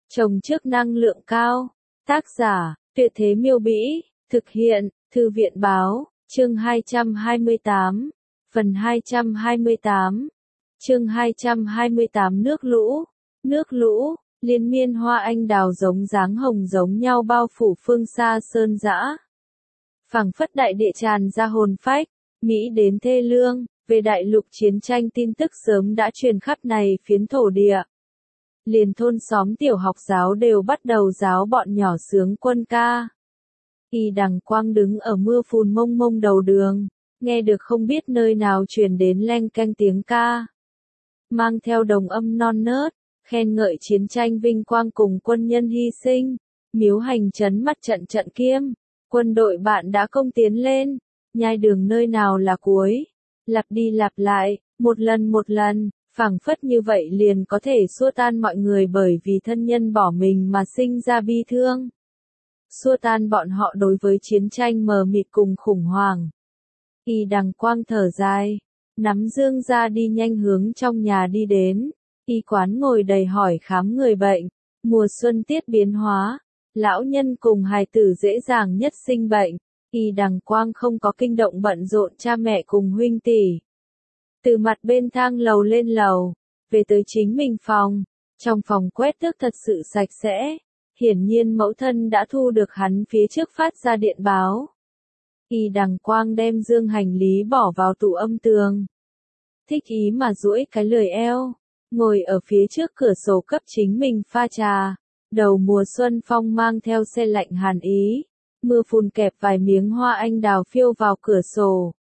Trồng trước năng lượng cao. Tác giả, Tuyệt Thế Miêu Bĩ, thực hiện, Thư viện Báo, chương 228, phần 228, chương 228 nước lũ, liên miên hoa anh đào giống dáng hồng giống nhau bao phủ phương xa sơn dã. Phảng phất đại địa tràn ra hồn phách, Mỹ đến thê lương, về đại lục chiến tranh tin tức sớm đã truyền khắp này phiến thổ địa. Liền thôn xóm tiểu học giáo đều bắt đầu giáo bọn nhỏ sướng quân ca. Y Đằng Quang đứng ở mưa phùn mông mông đầu đường, nghe được không biết nơi nào truyền đến leng keng tiếng ca. Mang theo đồng âm non nớt, khen ngợi chiến tranh vinh quang cùng quân nhân hy sinh, miếu hành trấn mặt trận trận kiêm, quân đội bạn đã công tiến lên, nhai đường nơi nào là cuối, lặp đi lặp lại, một lần, phảng phất như vậy liền có thể xua tan mọi người bởi vì thân nhân bỏ mình mà sinh ra bi thương. Xua tan bọn họ đối với chiến tranh mờ mịt cùng khủng hoảng. Y Đằng Quang thở dài, nắm dương ra đi nhanh hướng trong nhà đi đến. Y quán ngồi đầy hỏi khám người bệnh. Mùa xuân tiết biến hóa, lão nhân cùng hài tử dễ dàng nhất sinh bệnh. Y Đằng Quang không có kinh động bận rộn cha mẹ cùng huynh tỷ. Từ mặt bên thang lầu lên lầu, về tới chính mình phòng. Trong phòng quét tước thật sự sạch sẽ. Hiển nhiên mẫu thân đã thu được hắn phía trước phát ra điện báo. Y Đằng Quang đem dương hành lý bỏ vào tủ âm tường. Thích ý mà duỗi cái lười eo, ngồi ở phía trước cửa sổ cấp chính mình pha trà. Đầu mùa xuân phong mang theo se lạnh hàn ý, mưa phùn kẹp vài miếng hoa anh đào phiêu vào cửa sổ.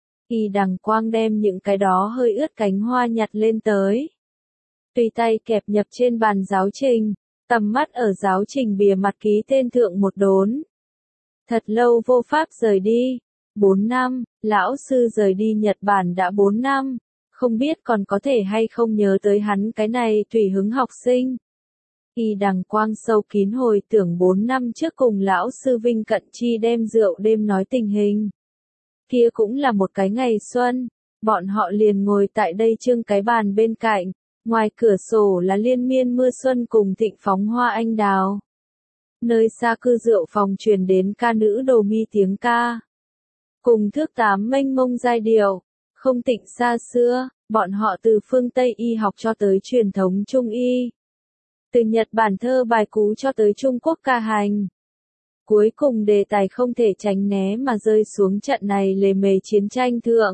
Y Đằng Quang đem những cái đó hơi ướt cánh hoa nhặt lên tới. Tùy tay kẹp nhập trên bàn giáo trình, tầm mắt ở giáo trình bìa mặt ký tên thượng một đốn. Thật lâu vô pháp rời đi, 4 năm, lão sư rời đi Nhật Bản đã 4 năm, không biết còn có thể hay không nhớ tới hắn cái này tùy hứng học sinh. Y Đằng Quang sâu kín hồi tưởng 4 năm trước cùng lão sư Vinh Cận Chi đem rượu đêm nói tình hình. Kia cũng là một cái ngày xuân, bọn họ liền ngồi tại đây trưng cái bàn bên cạnh, ngoài cửa sổ là liên miên mưa xuân cùng thịnh phóng hoa anh đào. Nơi xa cư rượu phòng truyền đến ca nữ đồ mi tiếng ca. Cùng thước tám mênh mông giai điệu, không tịnh xa xưa, bọn họ từ phương Tây y học cho tới truyền thống Trung y. Từ Nhật Bản thơ bài cú cho tới Trung Quốc ca hành. Cuối cùng đề tài không thể tránh né mà rơi xuống trận này lề mề chiến tranh thượng.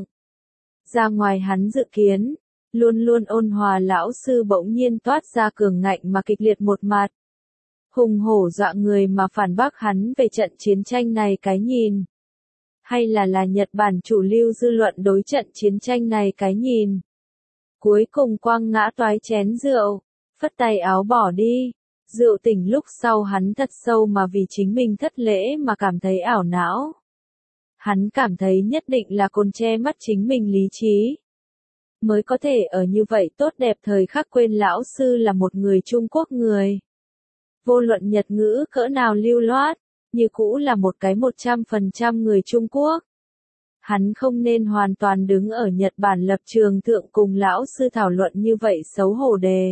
Ra ngoài hắn dự kiến, luôn luôn ôn hòa lão sư bỗng nhiên toát ra cường ngạnh mà kịch liệt một mặt. Hùng hổ dọa người mà phản bác hắn về trận chiến tranh này cái nhìn. Hay là Nhật Bản chủ lưu dư luận đối trận chiến tranh này cái nhìn. Cuối cùng quăng ngã toái chén rượu, phất tay áo bỏ đi. Rượu tỉnh lúc sau hắn thật sâu mà vì chính mình thất lễ mà cảm thấy ảo não. Hắn cảm thấy nhất định là cồn che mắt chính mình lý trí. Mới có thể ở như vậy tốt đẹp thời khắc quên lão sư là một người Trung Quốc người. Vô luận Nhật ngữ cỡ nào lưu loát, như cũ là một cái 100% người Trung Quốc. Hắn không nên hoàn toàn đứng ở Nhật Bản lập trường thượng cùng lão sư thảo luận như vậy xấu hổ đề.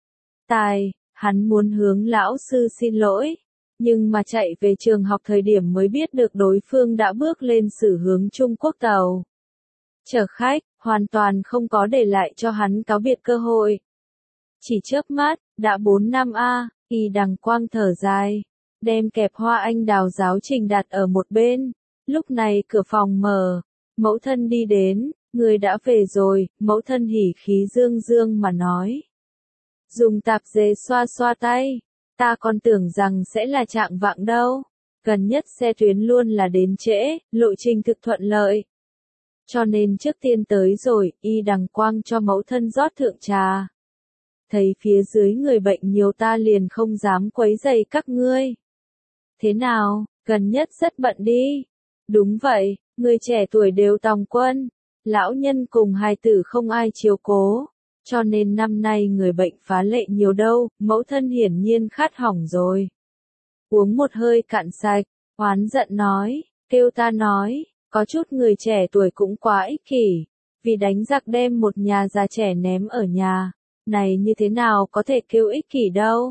Hắn muốn hướng lão sư xin lỗi, nhưng mà chạy về trường học thời điểm mới biết được đối phương đã bước lên xử hướng Trung Quốc tàu. Chở khách, hoàn toàn không có để lại cho hắn cáo biệt cơ hội. Chỉ chớp mắt, đã 4 năm Y Đằng Quang thở dài, đem kẹp hoa anh đào giáo trình đặt ở một bên. Lúc này cửa phòng mở, mẫu thân đi đến, người đã về rồi, mẫu thân hỉ khí dương dương mà nói. Dùng tạp dề xoa xoa tay, ta còn tưởng rằng sẽ là trạng vạng đâu. Gần nhất xe tuyến luôn là đến trễ, lộ trình thực thuận lợi. Cho nên trước tiên tới rồi, Y Đằng Quang cho mẫu thân rót thượng trà. Thấy phía dưới người bệnh nhiều ta liền không dám quấy rầy các ngươi. Thế nào, gần nhất rất bận đi. Đúng vậy, người trẻ tuổi đều tòng quân, lão nhân cùng hài tử không ai chiếu cố. Cho nên năm nay người bệnh phá lệ nhiều đâu, mẫu thân hiển nhiên khát hỏng rồi. Uống một hơi cạn sạch, oán giận nói, kêu ta nói, có chút người trẻ tuổi cũng quá ích kỷ, vì đánh giặc đem một nhà già trẻ ném ở nhà, này như thế nào có thể kêu ích kỷ đâu.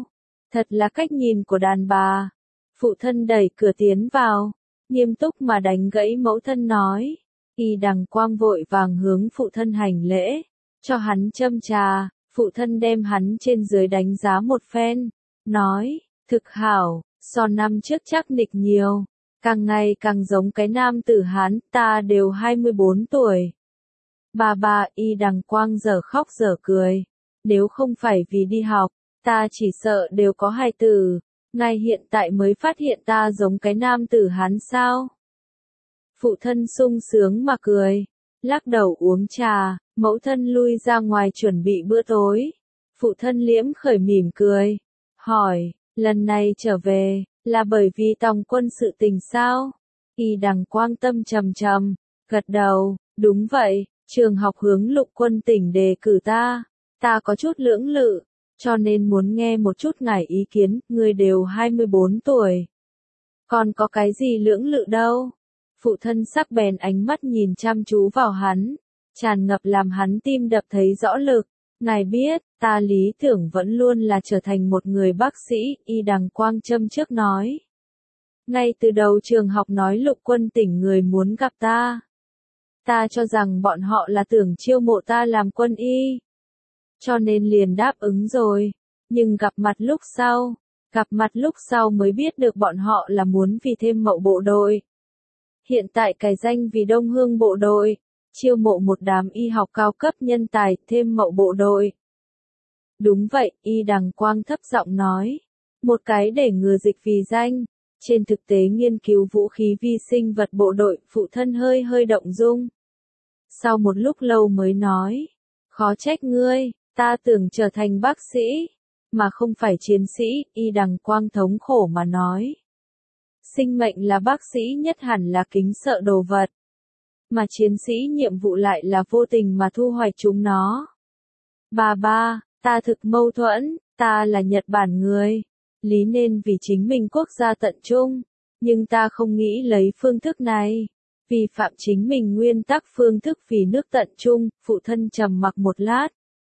Thật là cách nhìn của đàn bà. Phụ thân đẩy cửa tiến vào, nghiêm túc mà đánh gãy mẫu thân nói. Y Đằng Quang vội vàng hướng phụ thân hành lễ, cho hắn châm trà, phụ thân đem hắn trên dưới đánh giá một phen, nói, thực hảo, so năm trước chắc nịch nhiều, càng ngày càng giống cái nam tử Hán, ta đều 24 tuổi. Bà Y Đằng Quang giờ khóc giờ cười, nếu không phải vì đi học, ta chỉ sợ đều có hài tử, ngài hiện tại mới phát hiện ta giống cái nam tử Hán sao? Phụ thân sung sướng mà cười, lắc đầu uống trà, mẫu thân lui ra ngoài chuẩn bị bữa tối. Phụ thân liễm khởi mỉm cười, hỏi, lần này trở về, là bởi vì tòng quân sự tình sao? Y Đằng Quang tâm trầm trầm, gật đầu, đúng vậy, trường học hướng Lục Quân tỉnh đề cử ta có chút lưỡng lự, cho nên muốn nghe một chút ngài ý kiến, người đều 24 tuổi. Còn có cái gì lưỡng lự đâu? Phụ thân sắc bén ánh mắt nhìn chăm chú vào hắn, tràn ngập làm hắn tim đập thấy rõ lực. Ngài biết, ta lý tưởng vẫn luôn là trở thành một người bác sĩ, Y Đằng Quang châm trước nói. Ngay từ đầu trường học nói Lục Quân tỉnh người muốn gặp ta. Ta cho rằng bọn họ là tưởng chiêu mộ ta làm quân y. Cho nên liền đáp ứng rồi. Nhưng gặp mặt lúc sau mới biết được bọn họ là muốn vì thêm mậu bộ đội. Hiện tại cài danh vì Đông Hương bộ đội, chiêu mộ một đám y học cao cấp nhân tài, thêm mậu bộ đội. Đúng vậy, Y Đằng Quang thấp giọng nói. Một cái để ngừa dịch vì danh. Trên thực tế nghiên cứu vũ khí vi sinh vật bộ đội, phụ thân hơi động dung. Sau một lúc lâu mới nói. Khó trách ngươi, ta tưởng trở thành bác sĩ, mà không phải chiến sĩ, Y Đằng Quang thống khổ mà nói. Sinh mệnh là bác sĩ nhất hẳn là kính sợ đồ vật. Mà chiến sĩ nhiệm vụ lại là vô tình mà thu hoạch chúng nó. Bà, ta thực mâu thuẫn, ta là Nhật Bản người. Lý nên vì chính mình quốc gia tận trung. Nhưng ta không nghĩ lấy phương thức này. Vi phạm chính mình nguyên tắc phương thức vì nước tận trung, phụ thân trầm mặc một lát.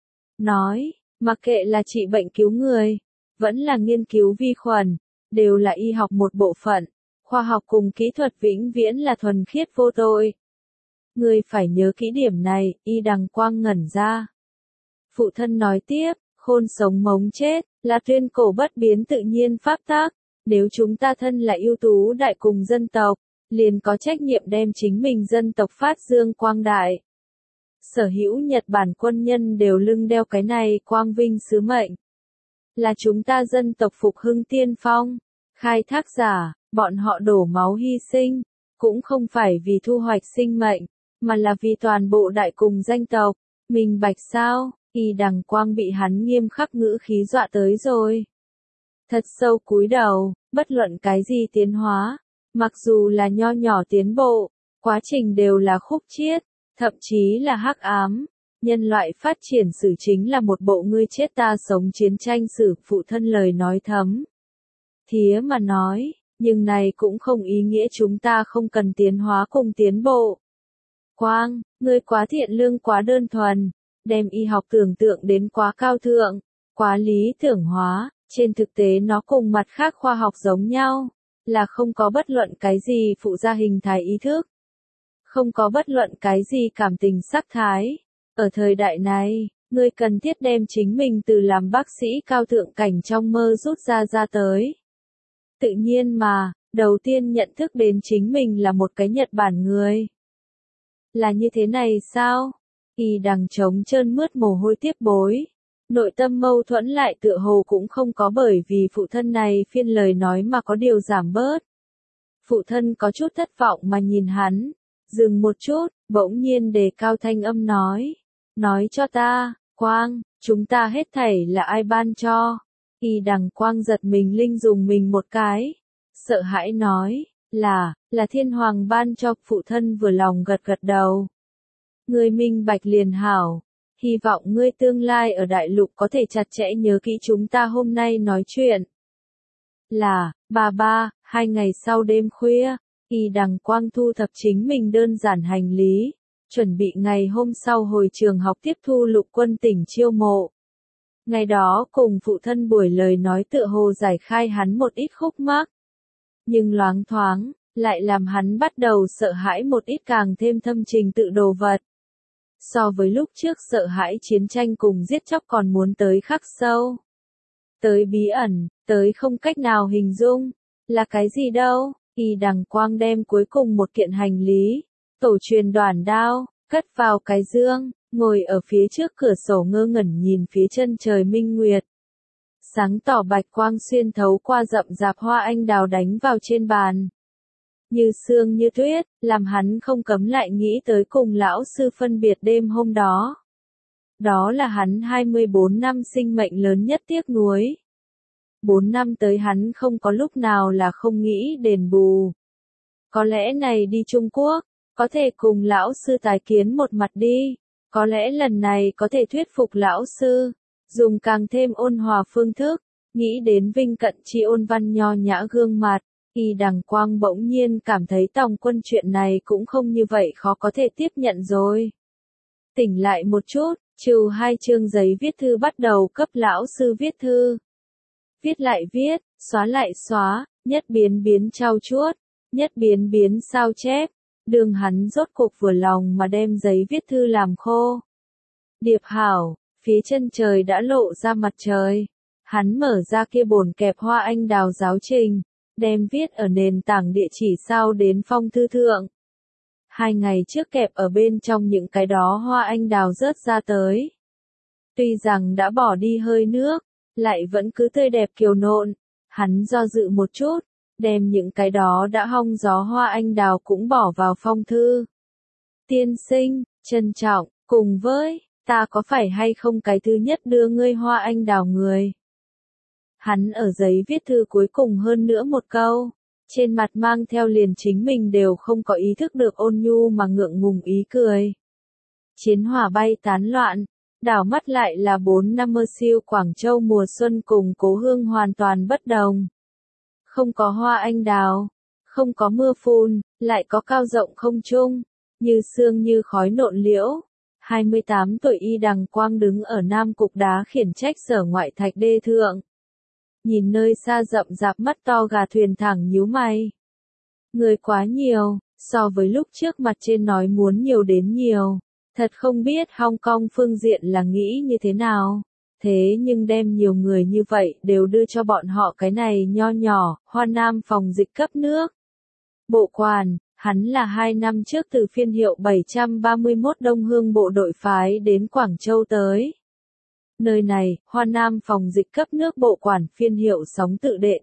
Nói, mặc kệ là trị bệnh cứu người, vẫn là nghiên cứu vi khuẩn, đều là y học một bộ phận, khoa học cùng kỹ thuật vĩnh viễn là thuần khiết vô tội. Ngươi phải nhớ kỹ điểm này, Y Đằng Quang ngẩn ra. Phụ thân nói tiếp, khôn sống mống chết, là tuyên cổ bất biến tự nhiên pháp tắc, nếu chúng ta thân là ưu tú đại cùng dân tộc, liền có trách nhiệm đem chính mình dân tộc phát dương quang đại. Sở hữu Nhật Bản quân nhân đều lưng đeo cái này quang vinh sứ mệnh. Là chúng ta dân tộc phục hưng tiên phong, khai thác giả, bọn họ đổ máu hy sinh, cũng không phải vì thu hoạch sinh mệnh, mà là vì toàn bộ đại cùng danh tộc. Minh bạch sao? Y Đằng Quang bị hắn nghiêm khắc ngữ khí dọa tới rồi. Thật sâu cúi đầu, bất luận cái gì tiến hóa, mặc dù là nho nhỏ tiến bộ, quá trình đều là khúc chiết, thậm chí là hắc ám. Nhân loại phát triển sử chính là một bộ ngươi chết ta sống chiến tranh sử, phụ thân lời nói thấm. Thía mà nói, nhưng này cũng không ý nghĩa chúng ta không cần tiến hóa cùng tiến bộ. Quang, ngươi quá thiện lương quá đơn thuần, đem y học tưởng tượng đến quá cao thượng, quá lý tưởng hóa, trên thực tế nó cùng mặt khác khoa học giống nhau, là không có bất luận cái gì phụ gia hình thái ý thức. Không có bất luận cái gì cảm tình sắc thái. Ở thời đại này, ngươi cần thiết đem chính mình từ làm bác sĩ cao thượng cảnh trong mơ rút ra tới. Tự nhiên mà, đầu tiên nhận thức đến chính mình là một cái Nhật Bản người. Là như thế này sao? Y Đằng trống trơn mướt mồ hôi tiếp bối. Nội tâm mâu thuẫn lại tựa hồ cũng không có bởi vì phụ thân này phiên lời nói mà có điều giảm bớt. Phụ thân có chút thất vọng mà nhìn hắn. Dừng một chút, bỗng nhiên đề cao thanh âm nói. Nói cho ta, Quang, chúng ta hết thảy là ai ban cho? Y Đằng Quang giật mình linh dùng mình một cái. Sợ hãi nói, là Thiên Hoàng ban cho, phụ thân vừa lòng gật đầu. Ngươi minh bạch liền hảo. Hy vọng ngươi tương lai ở đại lục có thể chặt chẽ nhớ kỹ chúng ta hôm nay nói chuyện. Bà, 2 ngày sau đêm khuya, Y Đằng Quang thu thập chính mình đơn giản hành lý, chuẩn bị ngày hôm sau hồi trường học tiếp thu Lục Quân tỉnh chiêu mộ. Ngày đó cùng phụ thân buổi lời nói tựa hồ giải khai hắn một ít khúc mắc. Nhưng loáng thoáng, lại làm hắn bắt đầu sợ hãi một ít càng thêm thâm trình tự đồ vật. So với lúc trước sợ hãi chiến tranh cùng giết chóc còn muốn tới khắc sâu. Tới bí ẩn, tới không cách nào hình dung. Là cái gì đâu? Y Đằng Quang đem cuối cùng một kiện hành lý, tổ truyền đoản đao, cất vào cái dương, ngồi ở phía trước cửa sổ ngơ ngẩn nhìn phía chân trời minh nguyệt. Sáng tỏ bạch quang xuyên thấu qua rậm rạp hoa anh đào đánh vào trên bàn. Như sương như tuyết, làm hắn không cấm lại nghĩ tới cùng lão sư phân biệt đêm hôm đó. Đó là hắn 24 năm sinh mệnh lớn nhất tiếc nuối. 4 năm tới hắn không có lúc nào là không nghĩ đền bù. Có lẽ này đi Trung Quốc, có thể cùng lão sư tái kiến một mặt đi. Có lẽ lần này có thể thuyết phục lão sư, dùng càng thêm ôn hòa phương thức, nghĩ đến Vinh Cận Chi ôn văn nho nhã gương mặt. Y Đằng Quang bỗng nhiên cảm thấy Tòng Quân chuyện này cũng không như vậy khó có thể tiếp nhận rồi. Tỉnh lại một chút, trừ 2 chương giấy viết thư bắt đầu cấp lão sư viết thư. Viết lại viết, xóa lại xóa, nhất biến biến trau chuốt, nhất biến biến sao chép. Đường hắn rốt cuộc vừa lòng mà đem giấy viết thư làm khô. Điệp hảo, phía chân trời đã lộ ra mặt trời. Hắn mở ra kia bồn kẹp hoa anh đào giáo trình, đem viết ở nền tảng địa chỉ sao đến phong thư thượng. 2 ngày trước kẹp ở bên trong những cái đó hoa anh đào rớt ra tới. Tuy rằng đã bỏ đi hơi nước, lại vẫn cứ tươi đẹp kiều nộn. Hắn do dự một chút, đem những cái đó đã hong gió hoa anh đào cũng bỏ vào phong thư. Tiên sinh, trân trọng, cùng với, ta có phải hay không cái thứ nhất đưa ngươi hoa anh đào người. Hắn ở giấy viết thư cuối cùng hơn nữa một câu, trên mặt mang theo liền chính mình đều không có ý thức được ôn nhu mà ngượng ngùng ý cười. Chiến hỏa bay tán loạn, đảo mắt lại là 4 năm mơ siêu Quảng Châu mùa xuân cùng cố hương hoàn toàn bất đồng. Không có hoa anh đào, không có mưa phùn, lại có cao rộng không trung, như sương như khói nộn liễu. 28 tuổi Y Đằng Quang đứng ở Nam Cục Đá khiển trách sở ngoại thạch đê thượng. Nhìn nơi xa rậm rạp mắt to gà thuyền thẳng nhíu mày. Người quá nhiều, so với lúc trước mặt trên nói muốn nhiều đến nhiều. Thật không biết Hong Kong phương diện là nghĩ như thế nào. Thế nhưng đem nhiều người như vậy đều đưa cho bọn họ cái này nho nhỏ, Hoa Nam phòng dịch cấp nước. Bộ quan, hắn là 2 năm trước từ phiên hiệu 731 Đông Hương bộ đội phái đến Quảng Châu tới. Nơi này, Hoa Nam phòng dịch cấp nước bộ quản phiên hiệu sóng tự đệ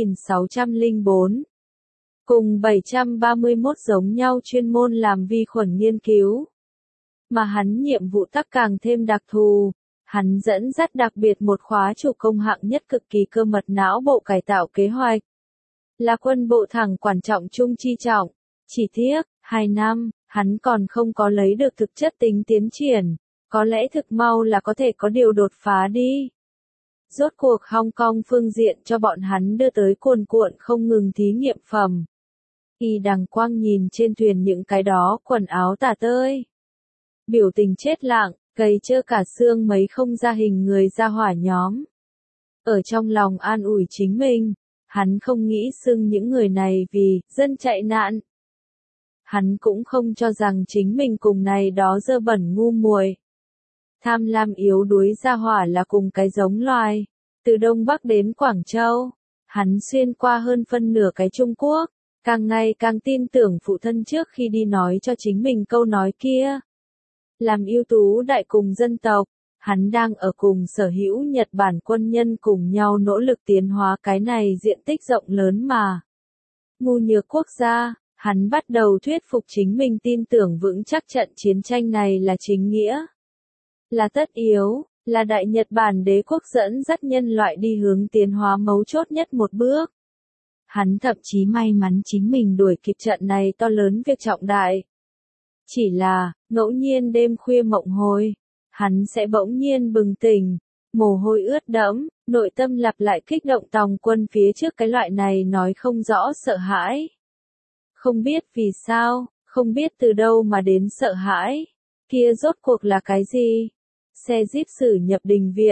8604. Cùng 731 giống nhau chuyên môn làm vi khuẩn nghiên cứu. Mà hắn nhiệm vụ tắc càng thêm đặc thù. Hắn dẫn dắt đặc biệt một khóa chủ công hạng nhất cực kỳ cơ mật não bộ cải tạo kế hoạch. Là quân bộ thẳng quan trọng trung chi trọng. Chỉ tiếc, 2 năm, hắn còn không có lấy được thực chất tính tiến triển. Có lẽ thực mau là có thể có điều đột phá đi. Rốt cuộc Hong Kong phương diện cho bọn hắn đưa tới cuồn cuộn không ngừng thí nghiệm phẩm. Y Đằng Quang nhìn trên thuyền những cái đó quần áo tả tơi. Biểu tình chết lặng, gầy trơ cả xương mấy không ra hình người ra hỏa nhóm. Ở trong lòng an ủi chính mình, hắn không nghĩ xưng những người này vì dân chạy nạn. Hắn cũng không cho rằng chính mình cùng này đó dơ bẩn ngu muội. Tham lam yếu đuối ra hỏa là cùng cái giống loài. Từ Đông Bắc đến Quảng Châu, hắn xuyên qua hơn phân nửa cái Trung Quốc, càng ngày càng tin tưởng phụ thân trước khi đi nói cho chính mình câu nói kia. Làm ưu tú đại cùng dân tộc, hắn đang ở cùng sở hữu Nhật Bản quân nhân cùng nhau nỗ lực tiến hóa cái này diện tích rộng lớn mà. Ngu nhược quốc gia, hắn bắt đầu thuyết phục chính mình tin tưởng vững chắc trận chiến tranh này là chính nghĩa. Là tất yếu, là Đại Nhật Bản đế quốc dẫn dắt nhân loại đi hướng tiến hóa mấu chốt nhất một bước. Hắn thậm chí may mắn chính mình đuổi kịp trận này to lớn việc trọng đại. Chỉ là, ngẫu nhiên đêm khuya mộng hồi, hắn sẽ bỗng nhiên bừng tỉnh, mồ hôi ướt đẫm, nội tâm lặp lại kích động Tòng Quân phía trước cái loại này nói không rõ sợ hãi. Không biết vì sao, không biết từ đâu mà đến sợ hãi, kia rốt cuộc là cái gì? Xe jeep xử nhập đình viện,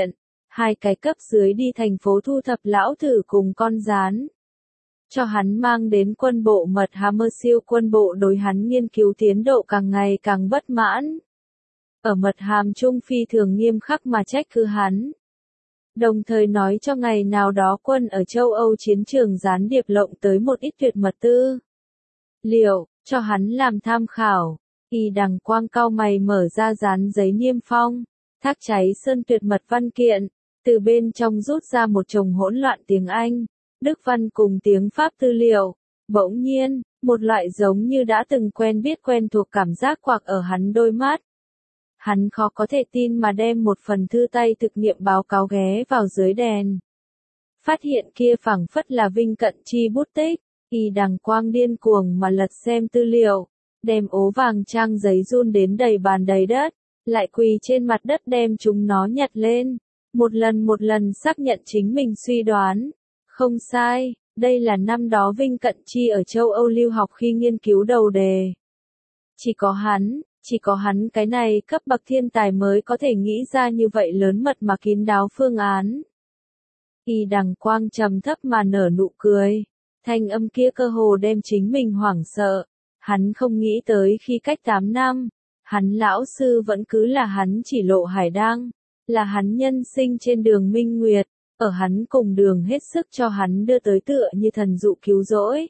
2 cái cấp dưới đi thành phố thu thập lão thử cùng con gián. Cho hắn mang đến quân bộ mật Hammer siêu quân bộ đối hắn nghiên cứu tiến độ càng ngày càng bất mãn. Ở mật hàm Trung Phi thường nghiêm khắc mà trách cứ hắn. Đồng thời nói cho ngày nào đó quân ở châu Âu chiến trường gián điệp lộng tới một ít tuyệt mật tư liệu, cho hắn làm tham khảo. Y Đằng Quang cau mày mở ra dán giấy niêm phong, thác cháy sơn tuyệt mật văn kiện, từ bên trong rút ra một chồng hỗn loạn tiếng Anh, Đức văn cùng tiếng Pháp tư liệu. Bỗng nhiên, một loại giống như đã từng quen biết quen thuộc cảm giác quặc ở hắn đôi mắt. Hắn khó có thể tin mà đem một phần thư tay thực nghiệm báo cáo ghé vào dưới đèn. Phát hiện kia phảng phất là Vinh Cận Chi bút tích. Y Đằng Quang điên cuồng mà lật xem tư liệu, đem ố vàng trang giấy run đến đầy bàn đầy đất, lại quỳ trên mặt đất đem chúng nó nhặt lên, một lần xác nhận chính mình suy đoán. Không sai, đây là năm đó Vinh Cận Chi ở châu Âu lưu học khi nghiên cứu đầu đề. Chỉ có hắn cái này cấp bậc thiên tài mới có thể nghĩ ra như vậy lớn mật mà kín đáo phương án. Y Đằng Quang trầm thấp mà nở nụ cười, thanh âm kia cơ hồ đem chính mình hoảng sợ. Hắn không nghĩ tới khi cách 8 năm, hắn lão sư vẫn cứ là hắn chỉ lộ hải đăng, là hắn nhân sinh trên đường minh nguyệt, ở hắn cùng đường hết sức cho hắn đưa tới tựa như thần dụ cứu rỗi.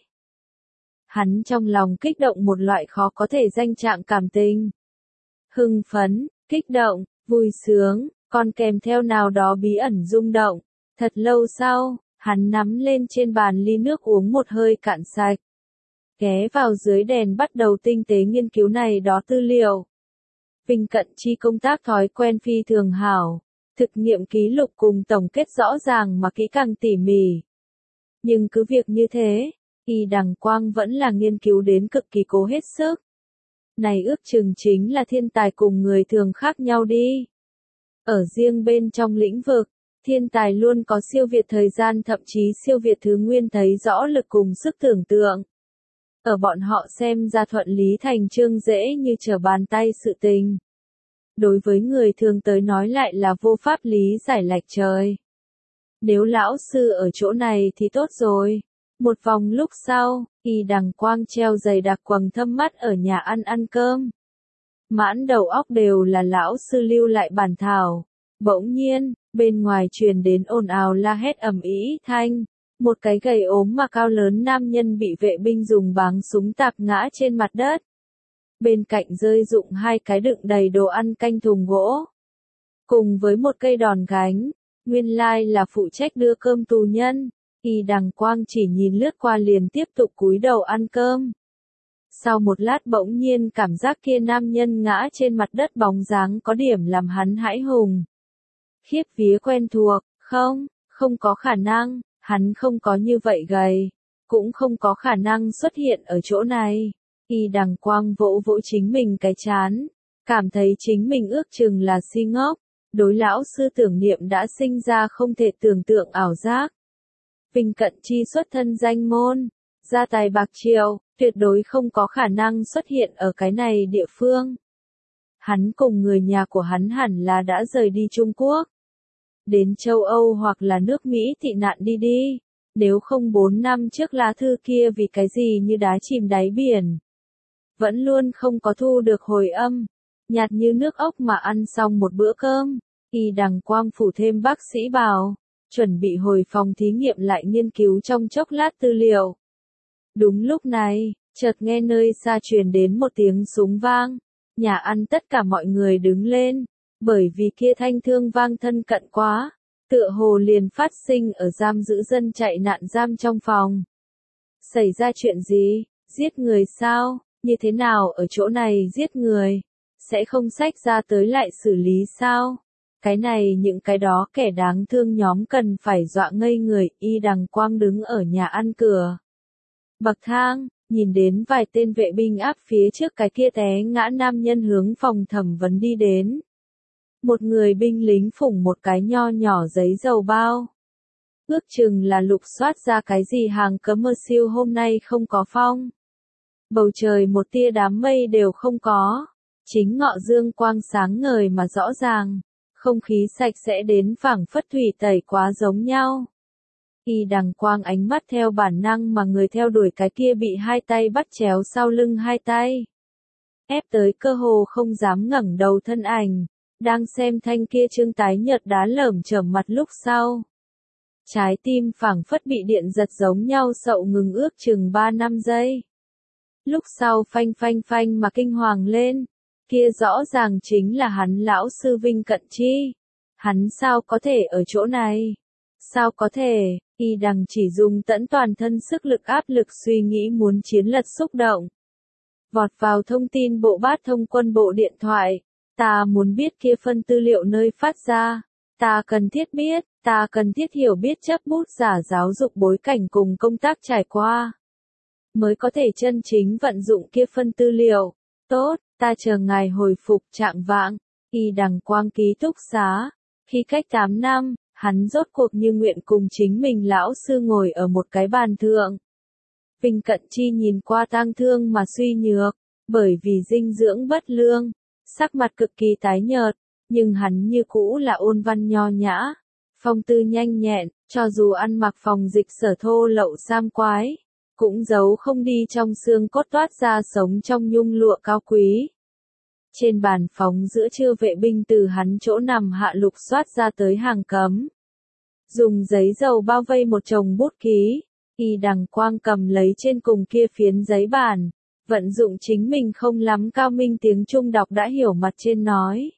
Hắn trong lòng kích động một loại khó có thể danh trạng cảm tình. Hưng phấn, kích động, vui sướng, còn kèm theo nào đó bí ẩn rung động. Thật lâu sau, hắn nắm lên trên bàn ly nước uống một hơi cạn sạch. Ghé vào dưới đèn bắt đầu tinh tế nghiên cứu này đó tư liệu. Vinh Cận Chi công tác thói quen phi thường hảo, thực nghiệm ký lục cùng tổng kết rõ ràng mà kỹ càng tỉ mỉ. Nhưng cứ việc như thế, Y Đằng Quang vẫn là nghiên cứu đến cực kỳ cố hết sức. Này ước chừng chính là thiên tài cùng người thường khác nhau đi. Ở riêng bên trong lĩnh vực, thiên tài luôn có siêu việt thời gian thậm chí siêu việt thứ nguyên thấy rõ lực cùng sức tưởng tượng. Ở bọn họ xem ra thuận lý thành chương dễ như trở bàn tay sự tình. Đối với người thường tới nói lại là vô pháp lý giải lệch trời. Nếu lão sư ở chỗ này thì tốt rồi. Một vòng lúc sau, Y Đằng Quang treo dày đặc quầng thâm mắt ở nhà ăn cơm. Mãn đầu óc đều là lão sư lưu lại bản thảo. Bỗng nhiên, bên ngoài truyền đến ồn ào la hét ầm ĩ thanh. Một cái gầy ốm mà cao lớn nam nhân bị vệ binh dùng báng súng tạp ngã trên mặt đất. Bên cạnh rơi rụng 2 cái đựng đầy đồ ăn canh thùng gỗ. Cùng với một cây đòn gánh, nguyên lai là phụ trách đưa cơm tù nhân. Y Đằng Quang chỉ nhìn lướt qua liền tiếp tục cúi đầu ăn cơm. Sau một lát bỗng nhiên cảm giác kia nam nhân ngã trên mặt đất bóng dáng có điểm làm hắn hãi hùng. Khiếp vía quen thuộc, không có khả năng, hắn không có như vậy gầy, cũng không có khả năng xuất hiện ở chỗ này. Y Đằng Quang vỗ vỗ chính mình cái trán, cảm thấy chính mình ước chừng là si ngốc, đối lão sư tưởng niệm đã sinh ra không thể tưởng tượng ảo giác. Vinh Cận Chi xuất thân danh môn, gia tài bạc triệu, tuyệt đối không có khả năng xuất hiện ở cái này địa phương. Hắn cùng người nhà của hắn hẳn là đã rời đi Trung Quốc, đến châu Âu hoặc là nước Mỹ tị nạn đi. Nếu không 4 năm trước lá thư kia vì cái gì như đá chìm đáy biển. Vẫn luôn không có thu được hồi âm, nhạt như nước ốc mà ăn xong một bữa cơm. Y Đằng Quang phủ thêm bác sĩ bảo, chuẩn bị hồi phòng thí nghiệm lại nghiên cứu trong chốc lát tư liệu. Đúng lúc này, chợt nghe nơi xa truyền đến một tiếng súng vang. Nhà ăn tất cả mọi người đứng lên, bởi vì kia thanh thương vang thân cận quá, tựa hồ liền phát sinh ở giam giữ dân chạy nạn giam trong phòng. Xảy ra chuyện gì? Giết người sao? Như thế nào ở chỗ này giết người? Sẽ không xách ra tới lại xử lý sao? Cái này những cái đó kẻ đáng thương nhóm cần phải dọa ngây người. Y Đằng Quang đứng ở nhà ăn cửa bậc thang, nhìn đến vài tên vệ binh áp phía trước cái kia té ngã nam nhân hướng phòng thẩm vấn đi đến. Một người binh lính phủng một cái nho nhỏ giấy dầu bao. Ước chừng là lục soát ra cái gì hàng cấm mơ siêu hôm nay không có phong. Bầu trời một tia đám mây đều không có. Chính ngọ dương quang sáng ngời mà rõ ràng. Không khí sạch sẽ đến phảng phất thủy tẩy quá giống nhau. Y Đằng Quang ánh mắt theo bản năng mà người theo đuổi cái kia bị hai tay bắt chéo sau lưng hai tay. Ép tới cơ hồ không dám ngẩng đầu thân ảnh, đang xem thanh kia trương tái nhợt đá lởm chởm mặt lúc sau. Trái tim phảng phất bị điện giật giống nhau sậu ngừng ước chừng 3-5 giây. Lúc sau phanh phanh phanh mà kinh hoàng lên, kia rõ ràng chính là hắn lão sư Vinh Cận Chi. Hắn sao có thể ở chỗ này? Sao có thể? Y Đằng chỉ dùng tẫn toàn thân sức lực áp lực suy nghĩ muốn chiến lật xúc động. Vọt vào thông tin bộ bát thông quân bộ điện thoại. Ta muốn biết kia phân tư liệu nơi phát ra. Ta cần thiết biết, ta cần thiết hiểu biết chấp bút giả giáo dục bối cảnh cùng công tác trải qua. Mới có thể chân chính vận dụng kia phân tư liệu. Tốt, ta chờ ngài hồi phục trạng vạng. Y Đằng Quang ký túc xá. Khi cách 8 năm, hắn rốt cuộc như nguyện cùng chính mình lão sư ngồi ở một cái bàn thượng. Vinh Cận Chi nhìn qua tang thương mà suy nhược, bởi vì dinh dưỡng bất lương, sắc mặt cực kỳ tái nhợt, nhưng hắn như cũ là ôn văn nho nhã, phong tư nhanh nhẹn, cho dù ăn mặc phòng dịch sở thô lậu sam quái, cũng giấu không đi trong xương cốt toát ra sống trong nhung lụa cao quý. Trên bàn phóng giữa trưa vệ binh từ hắn chỗ nằm hạ lục soát ra tới hàng cấm. Dùng giấy dầu bao vây một chồng bút ký, Y Đằng Quang cầm lấy trên cùng kia phiến giấy bàn, vận dụng chính mình không lắm cao minh tiếng Trung đọc đã hiểu mặt trên nói.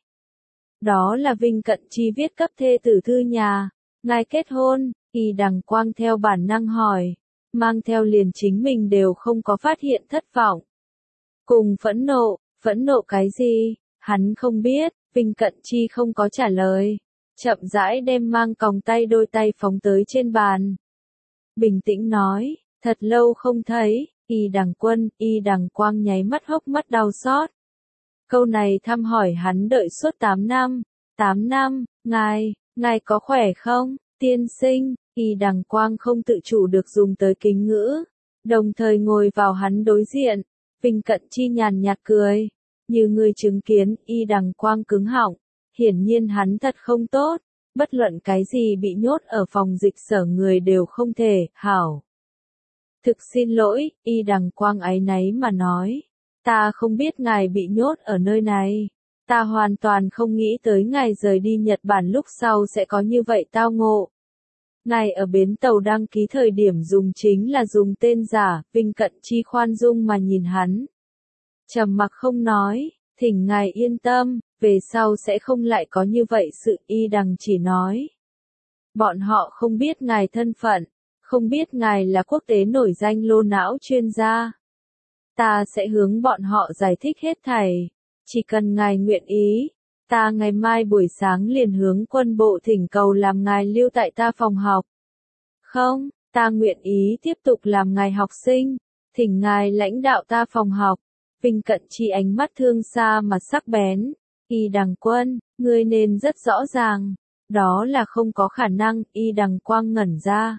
Đó là Vinh Cận Chi viết cấp thê tử thư nhà, ngài kết hôn, Y Đằng Quang theo bản năng hỏi, mang theo liền chính mình đều không có phát hiện thất vọng. Cùng phẫn nộ cái gì, hắn không biết, Vinh Cận Chi không có trả lời, chậm rãi đem mang còng tay đôi tay phóng tới trên bàn. Bình tĩnh nói, thật lâu không thấy, Y Đằng Quân, Y Đằng Quang nháy mắt hốc mắt đau xót. Câu này thăm hỏi hắn đợi suốt 8 năm, 8 năm, ngài có khỏe không, tiên sinh, Y Đằng Quang không tự chủ được dùng tới kính ngữ, đồng thời ngồi vào hắn đối diện, Vinh Cận Chi nhàn nhạt cười, như người chứng kiến, Y Đằng Quang cứng họng, hiển nhiên hắn thật không tốt. Bất luận cái gì bị nhốt ở phòng dịch sở người đều không thể, hảo. Thực xin lỗi, Y Đằng Quang áy náy mà nói. Ta không biết ngài bị nhốt ở nơi này. Ta hoàn toàn không nghĩ tới ngài rời đi Nhật Bản lúc sau sẽ có như vậy tao ngộ. Ngài ở bến tàu đăng ký thời điểm dùng chính là dùng tên giả, Vinh Cận Chi khoan dung mà nhìn hắn. Trầm mặc không nói, thỉnh ngài yên tâm. Về sau sẽ không lại có như vậy sự, Y Đằng chỉ nói. Bọn họ không biết ngài thân phận, không biết ngài là quốc tế nổi danh lô não chuyên gia. Ta sẽ hướng bọn họ giải thích hết thảy. Chỉ cần ngài nguyện ý, ta ngày mai buổi sáng liền hướng quân bộ thỉnh cầu làm ngài lưu tại ta phòng học. Không, ta nguyện ý tiếp tục làm ngài học sinh, thỉnh ngài lãnh đạo ta phòng học. Vinh Cận Chi ánh mắt thương xa mà sắc bén. Y Đằng Quân, ngươi nên rất rõ ràng, đó là không có khả năng, Y Đằng Quang ngẩn ra.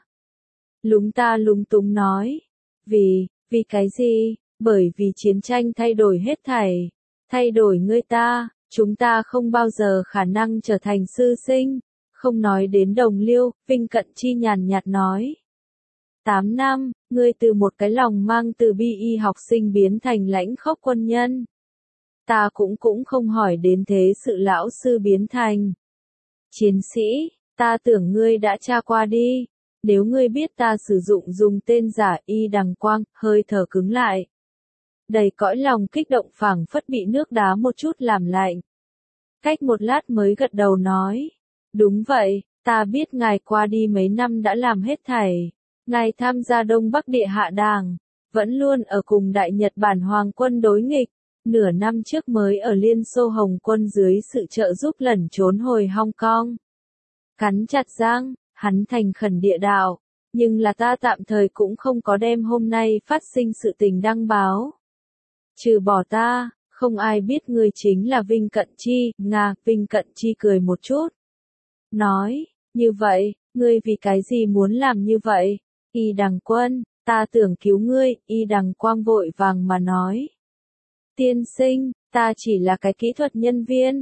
Lúng túng nói, vì cái gì, bởi vì chiến tranh thay đổi hết thảy, thay đổi ngươi ta, chúng ta không bao giờ khả năng trở thành sư sinh, không nói đến đồng liêu, Vinh Cận Chi nhàn nhạt nói. 8 năm, ngươi từ một cái lòng mang từ bi y học sinh biến thành lãnh khốc quân nhân. Ta cũng không hỏi đến thế sự lão sư biến thành chiến sĩ, ta tưởng ngươi đã tra qua đi, nếu ngươi biết ta sử dụng dùng tên giả. Y Đằng Quang, hơi thở cứng lại. Đầy cõi lòng kích động phảng phất bị nước đá một chút làm lạnh. Cách một lát mới gật đầu nói, đúng vậy, ta biết ngài qua đi mấy năm đã làm hết thảy, ngài tham gia Đông Bắc Địa Hạ Đảng, vẫn luôn ở cùng Đại Nhật Bản Hoàng quân đối nghịch. Nửa năm trước mới ở Liên Xô Hồng quân dưới sự trợ giúp lẩn trốn hồi Hong Kong. Cắn chặt răng, hắn thành khẩn địa đạo, nhưng là ta tạm thời cũng không có đem hôm nay phát sinh sự tình đăng báo. Trừ bỏ ta, không ai biết ngươi chính là Vinh Cận Chi. Vinh Cận Chi cười một chút. Nói, như vậy, ngươi vì cái gì muốn làm như vậy? Y Đằng Quân, ta tưởng cứu ngươi. Y Đằng Quang vội vàng mà nói. Tiên sinh, ta chỉ là cái kỹ thuật nhân viên,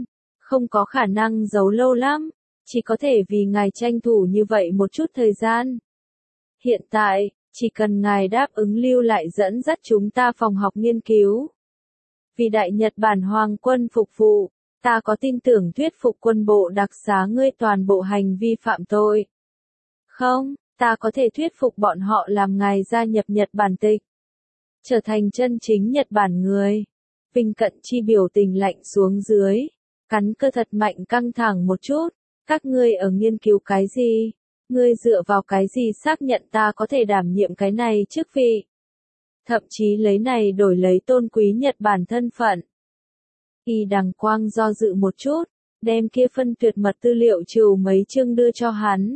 không có khả năng giấu lâu lắm, chỉ có thể vì ngài tranh thủ như vậy một chút thời gian. Hiện tại, chỉ cần ngài đáp ứng lưu lại dẫn dắt chúng ta phòng học nghiên cứu. Vì Đại Nhật Bản Hoàng quân phục vụ, ta có tin tưởng thuyết phục quân bộ đặc xá ngươi toàn bộ hành vi phạm tội. Không, ta có thể thuyết phục bọn họ làm ngài gia nhập Nhật Bản tịch. Trở thành chân chính Nhật Bản người. Vinh Cận Chi biểu tình lạnh xuống dưới. Cắn cơ thật mạnh căng thẳng một chút. Các ngươi ở nghiên cứu cái gì? Ngươi dựa vào cái gì xác nhận ta có thể đảm nhiệm cái này chức vị? Thậm chí lấy này đổi lấy tôn quý Nhật Bản thân phận. Y Đằng Quang do dự một chút, đem kia phân tuyệt mật tư liệu trừ mấy chương đưa cho hắn.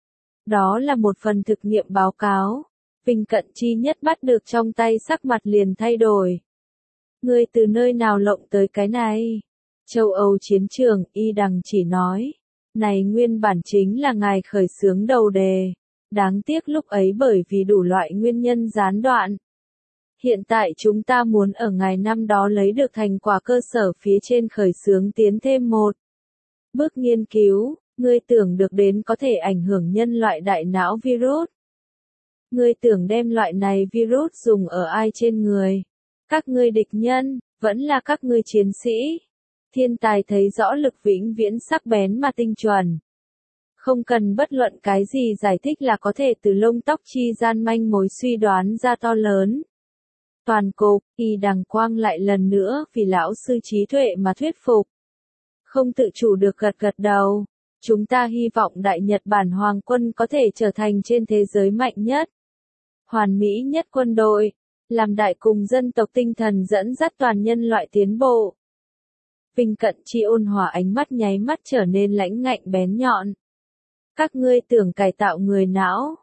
Đó là một phần thực nghiệm báo cáo. Vinh Cận Chi nhất bắt được trong tay sắc mặt liền thay đổi. Ngươi từ nơi nào lộng tới cái này? Châu Âu chiến trường, Y Đằng chỉ nói. Này nguyên bản chính là ngài khởi xướng đầu đề. Đáng tiếc lúc ấy bởi vì đủ loại nguyên nhân gián đoạn. Hiện tại chúng ta muốn ở ngày năm đó lấy được thành quả cơ sở phía trên khởi xướng tiến thêm một bước nghiên cứu, ngươi tưởng được đến có thể ảnh hưởng nhân loại đại não virus. Ngươi tưởng đem loại này virus dùng ở ai trên người? Các ngươi địch nhân, vẫn là các ngươi chiến sĩ. Thiên tài thấy rõ lực vĩnh viễn sắc bén mà tinh chuẩn. Không cần bất luận cái gì giải thích là có thể từ lông tóc chi gian manh mối suy đoán ra to lớn. Toàn cục, Y Đằng Quang lại lần nữa vì lão sư trí tuệ mà thuyết phục. Không tự chủ được gật gật đầu. Chúng ta hy vọng Đại Nhật Bản Hoàng quân có thể trở thành trên thế giới mạnh nhất, hoàn mỹ nhất quân đội, làm đại cùng dân tộc tinh thần dẫn dắt toàn nhân loại tiến bộ. Vinh Cận Chi ôn hòa ánh mắt nháy mắt trở nên lãnh ngạnh bén nhọn. Các ngươi tưởng cải tạo người não.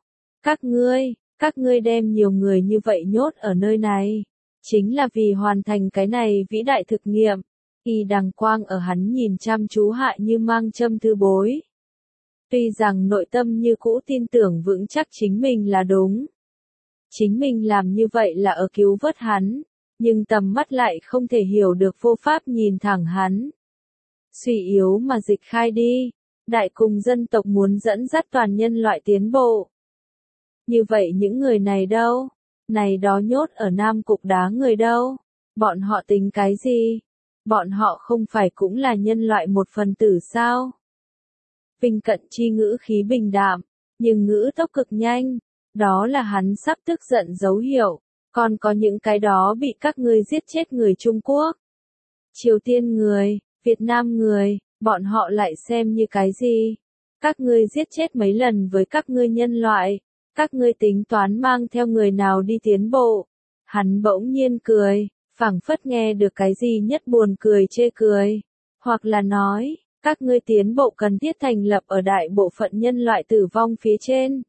Các ngươi đem nhiều người như vậy nhốt ở nơi này. Chính là vì hoàn thành cái này vĩ đại thực nghiệm. Y Đằng Quang ở hắn nhìn chăm chú hạ như mang châm thư bối. Tuy rằng nội tâm như cũ tin tưởng vững chắc chính mình là đúng. Chính mình làm như vậy là ở cứu vớt hắn. Nhưng tầm mắt lại không thể hiểu được vô pháp nhìn thẳng hắn. Suy yếu mà dịch khai đi. Đại cùng dân tộc muốn dẫn dắt toàn nhân loại tiến bộ. Như vậy những người này đâu? Này đó nhốt ở Nam Cục Đá người đâu? Bọn họ tính cái gì? Bọn họ không phải cũng là nhân loại một phần tử sao? Vinh Cận Chi ngữ khí bình đạm, nhưng ngữ tốc cực nhanh. Đó là hắn sắp tức giận dấu hiệu. Còn có những cái đó bị các ngươi giết chết người Trung Quốc, Triều Tiên người, Việt Nam người, bọn họ lại xem như cái gì? Các ngươi giết chết mấy lần với các ngươi nhân loại, các ngươi tính toán mang theo người nào đi tiến bộ? Hắn bỗng nhiên cười, phảng phất nghe được cái gì nhất buồn cười chê cười. Hoặc là nói, các ngươi tiến bộ cần thiết thành lập ở đại bộ phận nhân loại tử vong phía trên.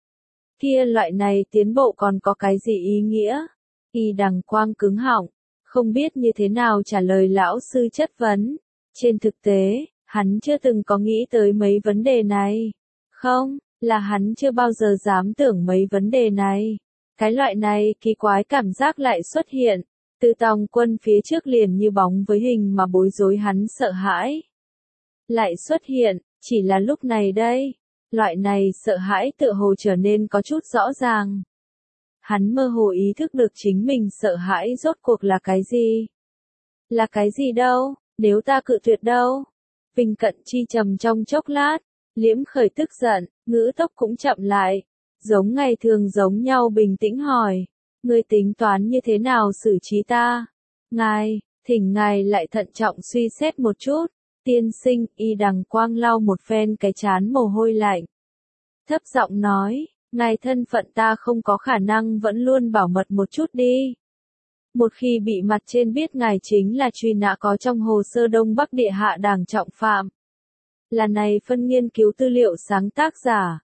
Kia loại này tiến bộ còn có cái gì ý nghĩa? Y Đằng Quang cứng họng, không biết như thế nào trả lời lão sư chất vấn. Trên thực tế, hắn chưa từng có nghĩ tới mấy vấn đề này. Không, là hắn chưa bao giờ dám tưởng mấy vấn đề này. Cái loại này kỳ quái cảm giác lại xuất hiện. Từ tòng quân phía trước liền như bóng với hình mà bối rối hắn sợ hãi. Lại xuất hiện, chỉ là lúc này đây. Loại này sợ hãi tựa hồ trở nên có chút rõ ràng. Hắn mơ hồ ý thức được chính mình sợ hãi rốt cuộc là cái gì? Là cái gì đâu, nếu ta cự tuyệt đâu? Vinh Cận Chi trầm trong chốc lát, liễm khởi tức giận, ngữ tốc cũng chậm lại. Giống ngày thường giống nhau bình tĩnh hỏi. Ngươi tính toán như thế nào xử trí ta? Ngài, thỉnh ngài lại thận trọng suy xét một chút. Tiên sinh, Y Đằng Quang lau một phen cái chán mồ hôi lạnh. Thấp giọng nói, ngài thân phận ta không có khả năng vẫn luôn bảo mật một chút đi. Một khi bị mặt trên biết ngài chính là truy nã có trong hồ sơ Đông Bắc Địa Hạ Đảng trọng phạm. Là này phân nghiên cứu tư liệu sáng tác giả.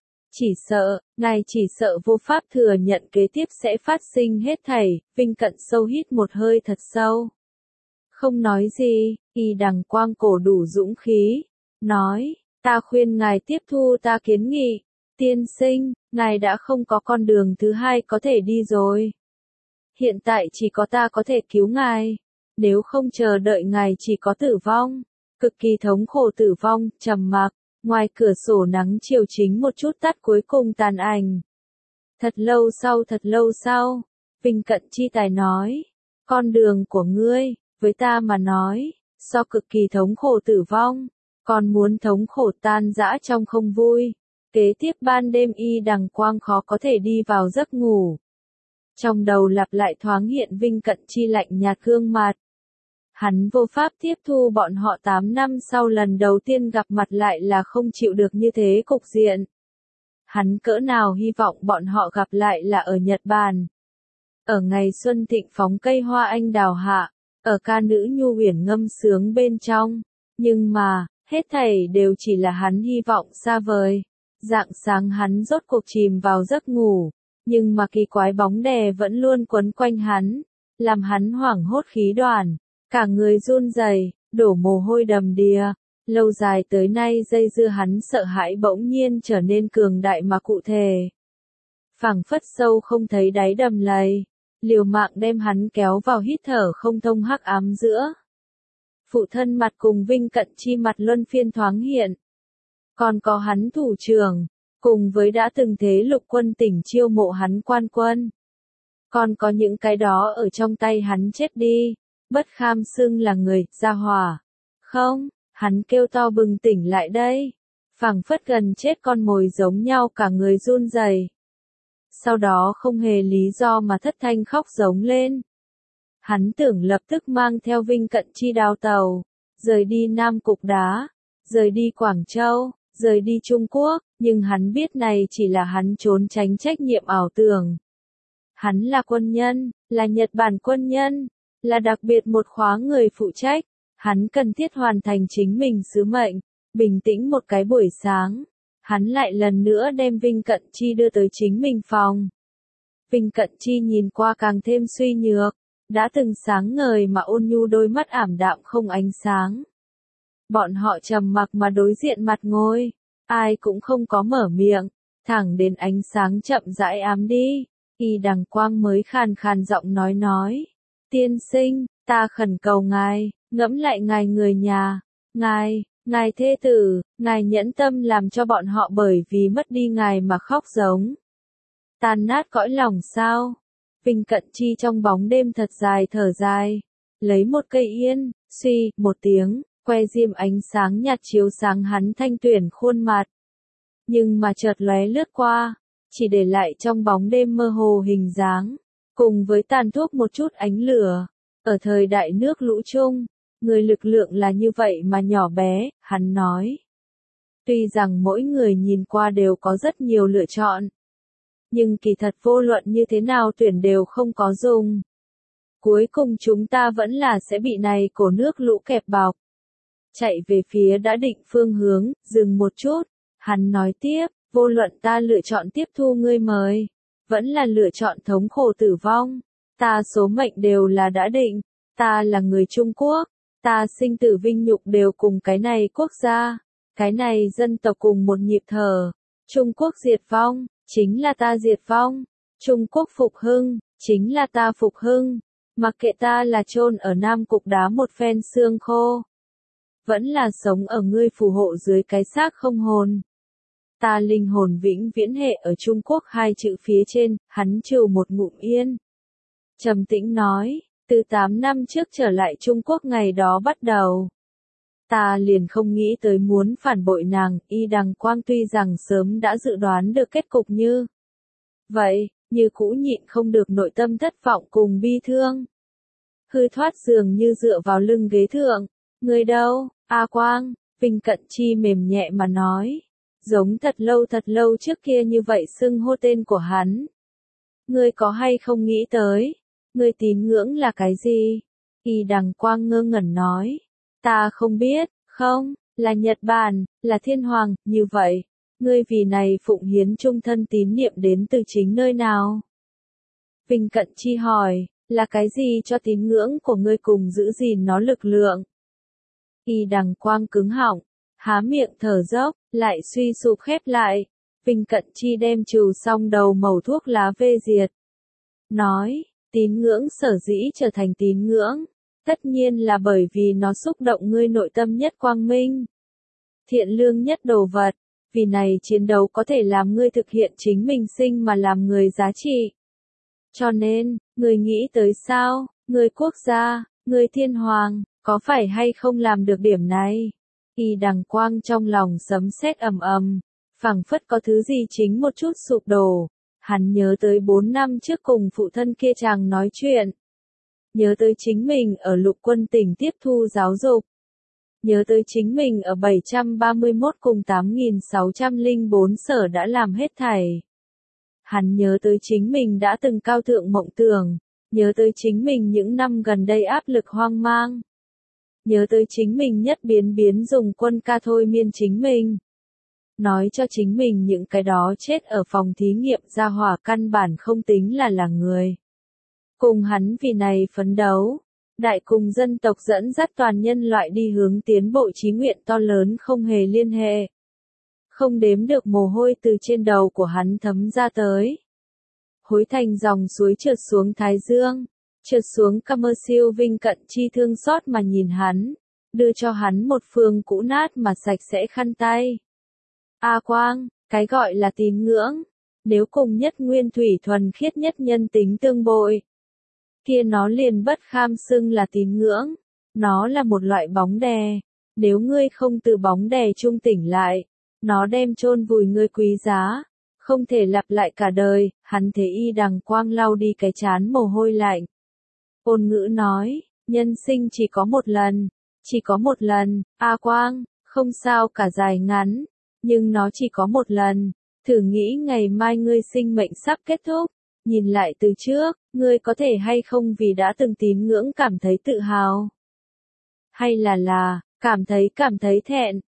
Ngài chỉ sợ vô pháp thừa nhận kế tiếp sẽ phát sinh hết thảy. Vinh Cận sâu hít một hơi thật sâu. Không nói gì, Y Đằng Quang cổ đủ dũng khí. Nói, ta khuyên ngài tiếp thu ta kiến nghị. Tiên sinh, ngài đã không có con đường thứ hai có thể đi rồi. Hiện tại chỉ có ta có thể cứu ngài. Nếu không chờ đợi ngài chỉ có tử vong. Cực kỳ thống khổ tử vong, trầm mặc, ngoài cửa sổ nắng chiều chính một chút tắt cuối cùng tàn ảnh. Thật lâu sau, Vinh Cận Chi tài nói, con đường của ngươi, với ta mà nói, so cực kỳ thống khổ tử vong, còn muốn thống khổ tan rã trong không vui. Kế tiếp ban đêm Y Đằng Quang khó có thể đi vào giấc ngủ. Trong đầu lặp lại thoáng hiện Vinh Cận Chi lạnh nhạt gương mặt. Hắn vô pháp tiếp thu bọn họ 8 năm sau lần đầu tiên gặp mặt lại là không chịu được như thế cục diện. Hắn cỡ nào hy vọng bọn họ gặp lại là ở Nhật Bản. Ở ngày xuân thịnh phóng cây hoa anh đào hạ, ở ca nữ nhu huyền ngâm sướng bên trong. Nhưng mà, hết thảy đều chỉ là hắn hy vọng xa vời. Rạng sáng hắn rốt cuộc chìm vào giấc ngủ, nhưng mà kỳ quái bóng đè vẫn luôn quấn quanh hắn, làm hắn hoảng hốt khí đoàn, cả người run rẩy, đổ mồ hôi đầm đìa. Lâu dài tới nay dây dưa hắn sợ hãi bỗng nhiên trở nên cường đại mà cụ thể. Phảng phất sâu không thấy đáy đầm lầy, liều mạng đem hắn kéo vào hít thở không thông hắc ám giữa. Phụ thân mặt cùng Vinh Cận Chi mặt luân phiên thoáng hiện. Còn có hắn thủ trưởng, cùng với đã từng thế lục quân tỉnh chiêu mộ hắn quan quân. Còn có những cái đó ở trong tay hắn chết đi, bất kham xưng là người, gia hỏa. Không, hắn kêu to bừng tỉnh lại đây. Phảng phất gần chết con mồi giống nhau cả người run rẩy. Sau đó không hề lý do mà thất thanh khóc giống lên. Hắn tưởng lập tức mang theo Vinh Cận Chi đào tàu, rời đi Nam Cục Đá, rời đi Quảng Châu, rời đi Trung Quốc, nhưng hắn biết này chỉ là hắn trốn tránh trách nhiệm ảo tưởng. Hắn là quân nhân, là Nhật Bản quân nhân, là đặc biệt một khóa người phụ trách, hắn cần thiết hoàn thành chính mình sứ mệnh, bình tĩnh một cái buổi sáng. Hắn lại lần nữa đem Vinh Cận Chi đưa tới chính mình phòng. Vinh Cận Chi nhìn qua càng thêm suy nhược, đã từng sáng ngời mà ôn nhu đôi mắt ảm đạm không ánh sáng. Bọn họ trầm mặc mà đối diện mặt ngồi, ai cũng không có mở miệng, thẳng đến ánh sáng chậm rãi ám đi, Y Đằng Quang mới khàn khàn giọng nói, tiên sinh, ta khẩn cầu ngài, ngẫm lại ngài người nhà, ngài thê tử, ngài nhẫn tâm làm cho bọn họ bởi vì mất đi ngài mà khóc giống. Tan nát cõi lòng sao? Vinh Cận Chi trong bóng đêm thật dài thở dài, lấy một cây yên, suy, một tiếng, que diêm ánh sáng nhạt chiếu sáng hắn thanh tuyển khuôn mặt. Nhưng mà chợt lóe lướt qua, chỉ để lại trong bóng đêm mơ hồ hình dáng, cùng với tàn thuốc một chút ánh lửa. Ở thời đại nước lũ chung, người lực lượng là như vậy mà nhỏ bé, hắn nói. Tuy rằng mỗi người nhìn qua đều có rất nhiều lựa chọn, nhưng kỳ thật vô luận như thế nào tuyển đều không có dùng. Cuối cùng chúng ta vẫn là sẽ bị này cổ nước lũ kẹp bọc. Chạy về phía đã định phương hướng, dừng một chút, hắn nói tiếp, vô luận ta lựa chọn tiếp thu ngươi mời, vẫn là lựa chọn thống khổ tử vong, ta số mệnh đều là đã định, ta là người Trung Quốc, ta sinh tử vinh nhục đều cùng cái này quốc gia, cái này dân tộc cùng một nhịp thở, Trung Quốc diệt vong, chính là ta diệt vong, Trung Quốc phục hưng, chính là ta phục hưng, mặc kệ ta là chôn ở Nam Cục Đá một phen xương khô, vẫn là sống ở ngươi phù hộ dưới cái xác không hồn. Ta linh hồn vĩnh viễn hệ ở Trung Quốc hai chữ phía trên, hắn trừ một ngụm yên. Trầm tĩnh nói, từ 8 năm trước trở lại Trung Quốc ngày đó bắt đầu. Ta liền không nghĩ tới muốn phản bội nàng, Y Đằng Quang tuy rằng sớm đã dự đoán được kết cục như vậy, như cũ nhịn không được nội tâm thất vọng cùng bi thương. Hư thoát dường như dựa vào lưng ghế thượng, người đâu, A Quang, Vinh Cận Chi mềm nhẹ mà nói, giống thật lâu trước kia như vậy xưng hô tên của hắn. Ngươi có hay không nghĩ tới, ngươi tín ngưỡng là cái gì? Y Đằng Quang ngơ ngẩn nói, ta không biết, không, là Nhật Bản, là Thiên Hoàng, như vậy, ngươi vì này phụng hiến trung thân tín niệm đến từ chính nơi nào? Vinh Cận Chi hỏi, là cái gì cho tín ngưỡng của ngươi cùng giữ gìn nó lực lượng? Y Đằng Quang cứng họng, há miệng thở dốc, lại suy sụp khép lại. Vinh Cận Chi đem trừ xong đầu mẩu thuốc lá vê diệt. Nói, tín ngưỡng sở dĩ trở thành tín ngưỡng, Tất nhiên là bởi vì nó xúc động ngươi nội tâm nhất quang minh, thiện lương nhất đồ vật. Vì này chiến đấu có thể làm ngươi thực hiện chính mình sinh mà làm người giá trị. Cho nên, ngươi nghĩ tới sao, ngươi quốc gia, ngươi thiên hoàng, có phải hay không làm được điểm này? Y Đằng Quang trong lòng sấm sét ầm ầm, phảng phất có thứ gì chính một chút sụp đổ. Hắn nhớ tới 4 năm trước cùng phụ thân kia chàng nói chuyện. Nhớ tới chính mình ở lục quân tỉnh tiếp thu giáo dục. Nhớ tới chính mình ở 731 cùng 8604 sở đã làm hết thảy. Hắn nhớ tới chính mình đã từng cao thượng mộng tưởng. Nhớ tới chính mình những năm gần đây áp lực hoang mang. Nhớ tới chính mình nhất biến dùng quân ca thôi miên chính mình. Nói cho chính mình những cái đó chết ở phòng thí nghiệm gia hỏa căn bản không tính là người. Cùng hắn vì này phấn đấu. Đại cùng dân tộc dẫn dắt toàn nhân loại đi hướng tiến bộ chí nguyện to lớn không hề liên hệ. Không đếm được mồ hôi từ trên đầu của hắn thấm ra tới. Hối thành dòng suối trượt xuống Thái Dương, trượt xuống Cammersill Vinh Cận Chi thương xót mà nhìn hắn, đưa cho hắn một phương cũ nát mà sạch sẽ khăn tay. A Quang, cái gọi là tín ngưỡng, nếu cùng nhất nguyên thủy thuần khiết nhất nhân tính tương bội, kia nó liền bất kham xưng là tín ngưỡng, nó là một loại bóng đè, nếu ngươi không từ bóng đè trung tỉnh lại, nó đem chôn vùi ngươi quý giá, không thể lặp lại cả đời. Hắn thế Y Đằng Quang lau đi cái trán mồ hôi lạnh. Ôn ngữ nói, nhân sinh chỉ có một lần, chỉ có một lần, A Quang, không sao cả dài ngắn, nhưng nó chỉ có một lần. Thử nghĩ ngày mai ngươi sinh mệnh sắp kết thúc, nhìn lại từ trước, ngươi có thể hay không vì đã từng tín ngưỡng cảm thấy tự hào? Hay là, cảm thấy thẹn?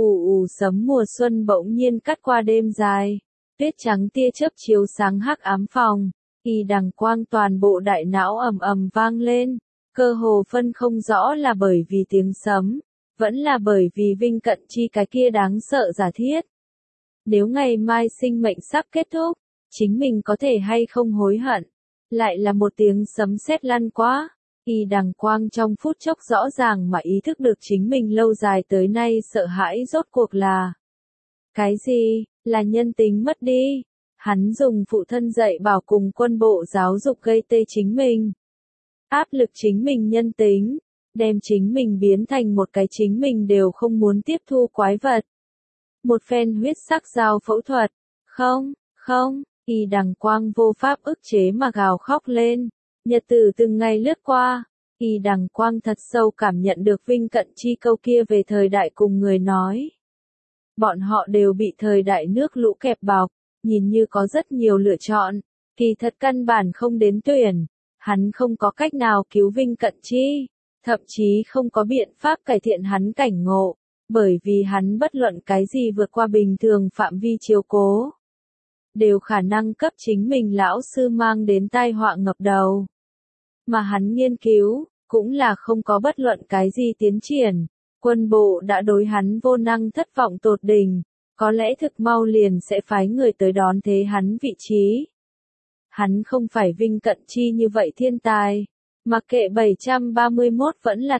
Sấm mùa xuân bỗng nhiên cắt qua đêm dài, tuyết trắng tia chớp chiếu sáng hắc ám phòng, Y Đằng Quang toàn bộ đại não ầm ầm vang lên, cơ hồ phân không rõ là bởi vì tiếng sấm, vẫn là bởi vì Vinh Cận Chi cái kia đáng sợ giả thiết. Nếu ngày mai sinh mệnh sắp kết thúc, chính mình có thể hay không hối hận? Lại là một tiếng sấm sét lăn quá. Y Đằng Quang trong phút chốc rõ ràng mà ý thức được chính mình lâu dài tới nay sợ hãi rốt cuộc là cái gì, là nhân tính mất đi. Hắn dùng phụ thân dạy bảo cùng quân bộ giáo dục gây tê chính mình. Áp lực chính mình nhân tính, đem chính mình biến thành một cái chính mình đều không muốn tiếp thu quái vật. Một phen huyết sắc dao phẫu thuật, không, Y Đằng Quang vô pháp ức chế mà gào khóc lên. Nhật tử từng ngày lướt qua, Y Đằng Quang thật sâu cảm nhận được Vinh Cận Chi câu kia về thời đại cùng người nói. Bọn họ đều bị thời đại nước lũ kẹp bọc, nhìn như có rất nhiều lựa chọn, kỳ thật căn bản không đến tuyển. Hắn không có cách nào cứu Vinh Cận Chi, thậm chí không có biện pháp cải thiện hắn cảnh ngộ, bởi vì hắn bất luận cái gì vượt qua bình thường phạm vi chiếu cố, đều khả năng cấp chính mình lão sư mang đến tai họa ngập đầu. Mà hắn nghiên cứu, cũng là không có bất luận cái gì tiến triển. Quân bộ đã đối hắn vô năng thất vọng tột đỉnh, có lẽ thực mau liền sẽ phái người tới đón thế hắn vị trí. Hắn không phải Vinh Cận Chi như vậy thiên tài, mặc kệ 731 vẫn là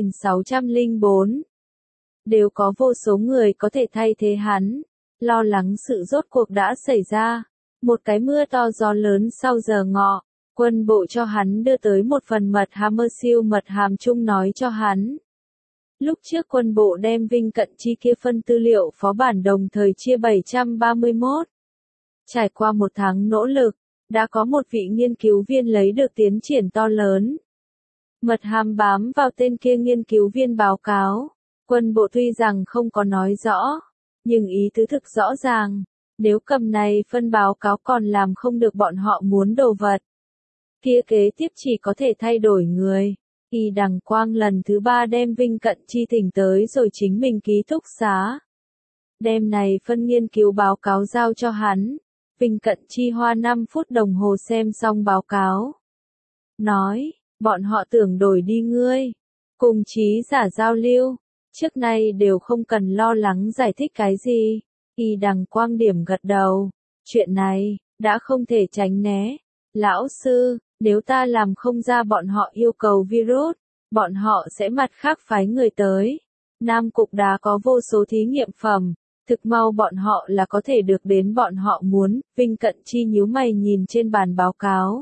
8604. Đều có vô số người có thể thay thế hắn, lo lắng sự rốt cuộc đã xảy ra. Một cái mưa to gió lớn sau giờ ngọ, quân bộ cho hắn đưa tới một phần mật Hammersill mật hàm chung nói cho hắn. Lúc trước quân bộ đem Vinh Cận Chi kia phân tư liệu phó bản đồng thời chia 731. Trải qua một tháng nỗ lực, đã có một vị nghiên cứu viên lấy được tiến triển to lớn. Mật hàm bám vào tên kia nghiên cứu viên báo cáo. Quân bộ tuy rằng không có nói rõ, nhưng ý tứ thực rõ ràng. Nếu cầm này phân báo cáo còn làm không được bọn họ muốn đồ vật, kia kế tiếp chỉ có thể thay đổi người. Y Đằng Quang lần thứ 3 đem Vinh Cận Chi thỉnh tới rồi chính mình ký túc xá. Đem này phân nghiên cứu báo cáo giao cho hắn. Vinh Cận Chi hoa 5 phút đồng hồ xem xong báo cáo. Nói, bọn họ tưởng đổi đi ngươi. Cùng trí giả giao lưu. Trước nay đều không cần lo lắng giải thích cái gì. Y Đằng Quang điểm gật đầu. Chuyện này, đã không thể tránh né. Lão sư, nếu ta làm không ra bọn họ yêu cầu virus, bọn họ sẽ mặt khác phái người tới. Nam Cục Đá có vô số thí nghiệm phẩm, thực mau bọn họ là có thể được đến bọn họ muốn. Vinh Cận Chi nhíu mày nhìn trên bàn báo cáo.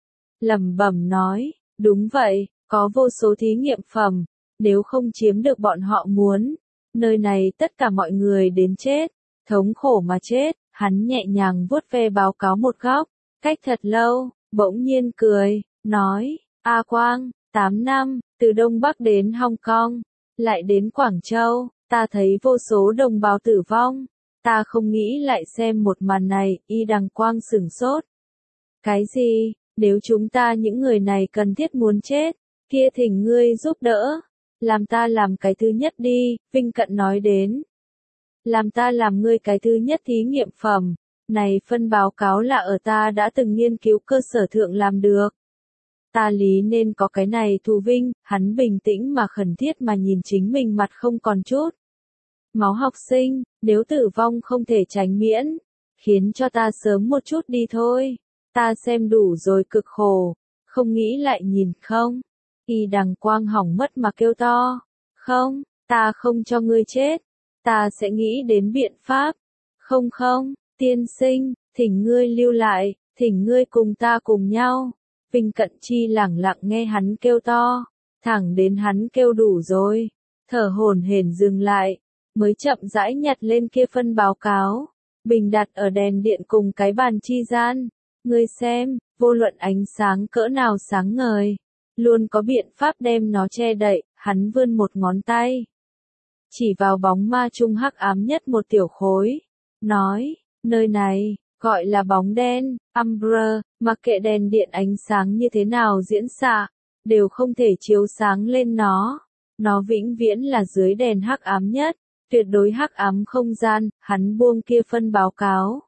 Lẩm bẩm nói, đúng vậy, có vô số thí nghiệm phẩm, nếu không chiếm được bọn họ muốn, nơi này tất cả mọi người đến chết, thống khổ mà chết. Hắn nhẹ nhàng vuốt ve báo cáo một góc, cách thật lâu, bỗng nhiên cười, nói, A Quang, 8 năm, từ Đông Bắc đến Hong Kong, lại đến Quảng Châu, ta thấy vô số đồng bào tử vong, ta không nghĩ lại xem một màn này. Y Đằng Quang sửng sốt. Cái gì, nếu chúng ta những người này cần thiết muốn chết, kia thỉnh ngươi giúp đỡ, làm ta làm cái thứ nhất đi. Vinh Cận nói đến. Làm ta làm ngươi cái thứ nhất thí nghiệm phẩm, này phân báo cáo là ở ta đã từng nghiên cứu cơ sở thượng làm được. Ta lý nên có cái này thù vinh. Hắn bình tĩnh mà khẩn thiết mà nhìn chính mình mặt không còn chút máu. Học sinh, nếu tử vong không thể tránh miễn, khiến cho ta sớm một chút đi thôi, ta xem đủ rồi, cực khổ, không nghĩ lại nhìn không. Y Đằng Quang hỏng mất mà kêu to, không, ta không cho ngươi chết, ta sẽ nghĩ đến biện pháp. Không không, tiên sinh, thỉnh ngươi lưu lại, thỉnh ngươi cùng ta cùng nhau. Vinh Cận Chi lẳng lặng nghe hắn kêu to, thẳng đến hắn kêu đủ rồi, thở hổn hển dừng lại, mới chậm rãi nhặt lên kia phân báo cáo, bình đặt ở đèn điện cùng cái bàn chi gian. Ngươi xem, vô luận ánh sáng cỡ nào sáng ngời, luôn có biện pháp đem nó che đậy. Hắn vươn một ngón tay, chỉ vào bóng ma trung hắc ám nhất một tiểu khối, nói, nơi này, gọi là bóng đen. Umbre, mặc kệ đèn điện ánh sáng như thế nào diễn xạ, đều không thể chiếu sáng lên nó. Nó vĩnh viễn là dưới đèn hắc ám nhất, tuyệt đối hắc ám không gian. Hắn buông kia phân báo cáo,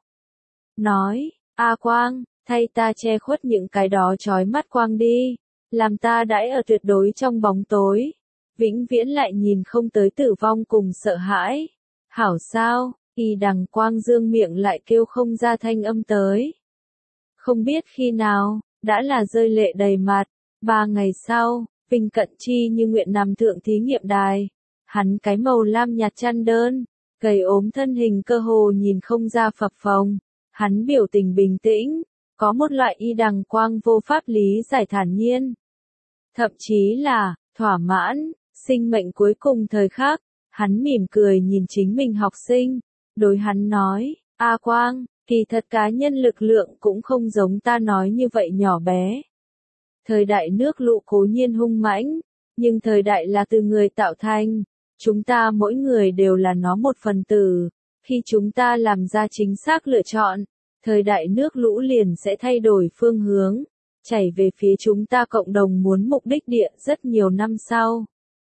nói, A Quang, thay ta che khuất những cái đó chói mắt quang đi, làm ta đãi ở tuyệt đối trong bóng tối, vĩnh viễn lại nhìn không tới tử vong cùng sợ hãi. Hảo sao? Y Đằng Quang dương miệng lại kêu không ra thanh âm tới. Không biết khi nào, đã là rơi lệ đầy mặt. 3 ngày sau, Vinh Cận Chi như nguyện nằm thượng thí nghiệm đài. Hắn cái màu lam nhạt chăn đơn, gầy ốm thân hình cơ hồ nhìn không ra phập phồng. Hắn biểu tình bình tĩnh, có một loại Y Đằng Quang vô pháp lý giải thản nhiên. Thậm chí là, thỏa mãn. Sinh mệnh cuối cùng thời khắc, hắn mỉm cười nhìn chính mình học sinh, đối hắn nói, A Quang, kỳ thật cá nhân lực lượng cũng không giống ta nói như vậy nhỏ bé. Thời đại nước lũ cố nhiên hung mãnh, nhưng thời đại là từ người tạo thành, chúng ta mỗi người đều là nó một phần tử. Khi chúng ta làm ra chính xác lựa chọn, thời đại nước lũ liền sẽ thay đổi phương hướng, chảy về phía chúng ta cộng đồng muốn mục đích địa rất nhiều năm sau.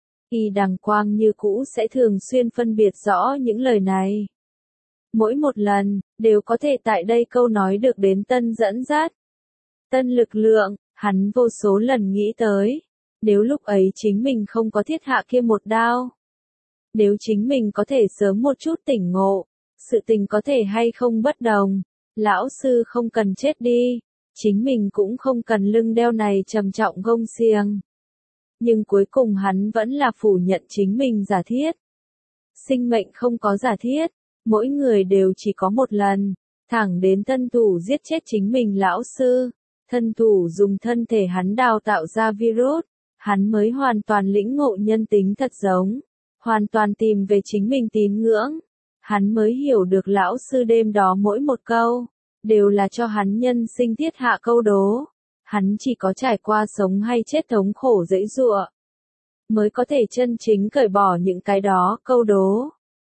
Y Đằng Quang như cũ sẽ thường xuyên phân biệt rõ những lời này. Mỗi một lần, đều có thể tại đây câu nói được đến tân dẫn dắt. Tân lực lượng, hắn vô số lần nghĩ tới. Nếu lúc ấy chính mình không có thiết hạ kia một đao. Nếu chính mình có thể sớm một chút tỉnh ngộ, sự tình có thể hay không bất đồng. Lão sư không cần chết đi, chính mình cũng không cần lưng đeo này trầm trọng gông xiềng. Nhưng cuối cùng hắn vẫn là phủ nhận chính mình giả thiết. Sinh mệnh không có giả thiết, mỗi người đều chỉ có một lần, thẳng đến thân thủ giết chết chính mình lão sư, thân thủ dùng thân thể hắn đào tạo ra virus, hắn mới hoàn toàn lĩnh ngộ nhân tính thật giống, hoàn toàn tìm về chính mình tín ngưỡng, hắn mới hiểu được lão sư đêm đó mỗi một câu, đều là cho hắn nhân sinh thiết hạ câu đố. Hắn chỉ có trải qua sống hay chết thống khổ giãy giụa, mới có thể chân chính cởi bỏ những cái đó câu đố.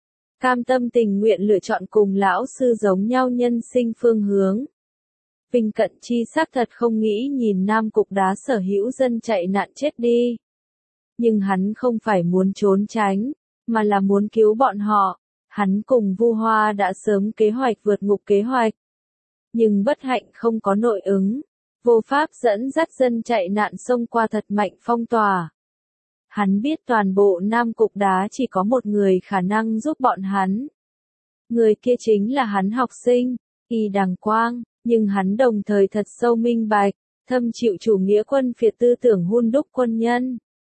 Cam tâm tình nguyện lựa chọn cùng lão sư giống nhau nhân sinh phương hướng. Vinh Cận Chi xác thật không nghĩ nhìn Nam Cục Đá sở hữu dân chạy nạn chết đi. Nhưng hắn không phải muốn trốn tránh, mà là muốn cứu bọn họ. Hắn cùng Vu Hoa đã sớm kế hoạch vượt ngục kế hoạch. Nhưng bất hạnh không có nội ứng. Vô pháp dẫn dắt dân chạy nạn xông qua thật mạnh phong tỏa. Hắn biết toàn bộ Nam Cục Đá chỉ có một người khả năng giúp bọn hắn. Người kia chính là hắn học sinh, Y Đằng Quang, nhưng hắn đồng thời thật sâu minh bạch, thâm chịu chủ nghĩa quân phiệt tư tưởng hun đúc quân nhân.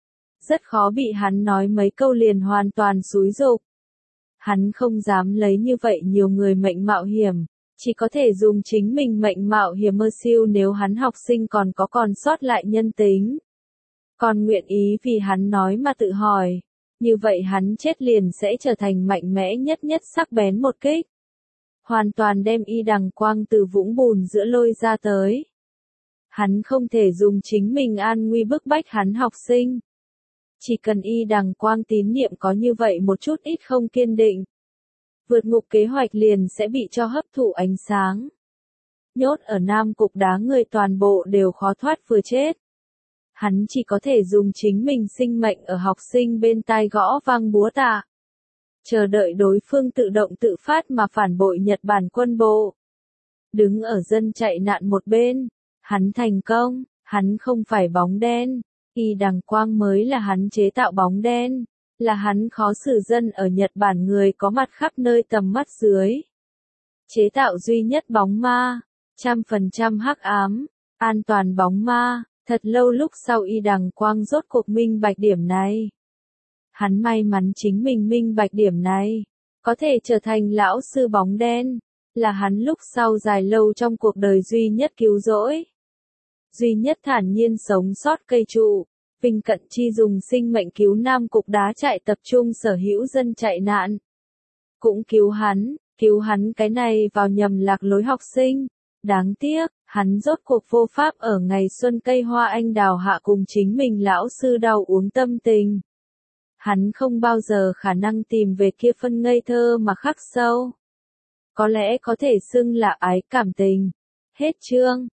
rất khó bị hắn nói mấy câu liền hoàn toàn xúi giục. Hắn không dám lấy như vậy nhiều người mệnh mạo hiểm, chỉ có thể dùng chính mình mệnh mạo hiểm mơ siêu nếu hắn học sinh còn sót lại nhân tính. Còn nguyện ý vì hắn nói mà tự hỏi, như vậy hắn chết liền sẽ trở thành mạnh mẽ nhất sắc bén một kích. Hoàn toàn đem Y Đằng Quang từ vũng bùn giữa lôi ra tới. Hắn không thể dùng chính mình an nguy bức bách hắn học sinh. Chỉ cần Y Đằng Quang tín niệm có như vậy một chút ít không kiên định, vượt ngục kế hoạch liền sẽ bị cho hấp thụ ánh sáng. Nhốt ở Nam Cục Đá người toàn bộ đều khó thoát vừa chết. Hắn chỉ có thể dùng chính mình sinh mệnh ở học sinh bên tai gõ vang búa tạ. Chờ đợi đối phương tự động tự phát mà phản bội Nhật Bản quân bộ. Đứng ở dân chạy nạn một bên, hắn thành công, hắn không phải bóng đen, Y Đằng Quang mới là hắn chế tạo bóng đen, là hắn khó xử dân ở Nhật Bản người có mặt khắp nơi tầm mắt dưới. Chế tạo duy nhất bóng ma, 100% hắc ám, an toàn bóng ma, thật lâu lúc sau Y Đằng Quang rốt cuộc minh bạch điểm này. Hắn may mắn chính mình minh bạch điểm này, có thể trở thành lão sư bóng đen, là hắn lúc sau dài lâu trong cuộc đời duy nhất cứu rỗi. Duy nhất thản nhiên sống sót cây trụ, Vinh Cận Chi dùng sinh mệnh cứu Nam Cục Đá trại tập trung sở hữu dân chạy nạn. Cũng cứu hắn cái này vào nhầm lạc lối học sinh. Đáng tiếc, hắn rốt cuộc vô pháp ở ngày xuân cây hoa anh đào hạ cùng chính mình lão sư đau uống tâm tình. Hắn không bao giờ khả năng tìm về kia phân ngây thơ mà khắc sâu. Có lẽ có thể xưng là ái cảm tình. Hết chương.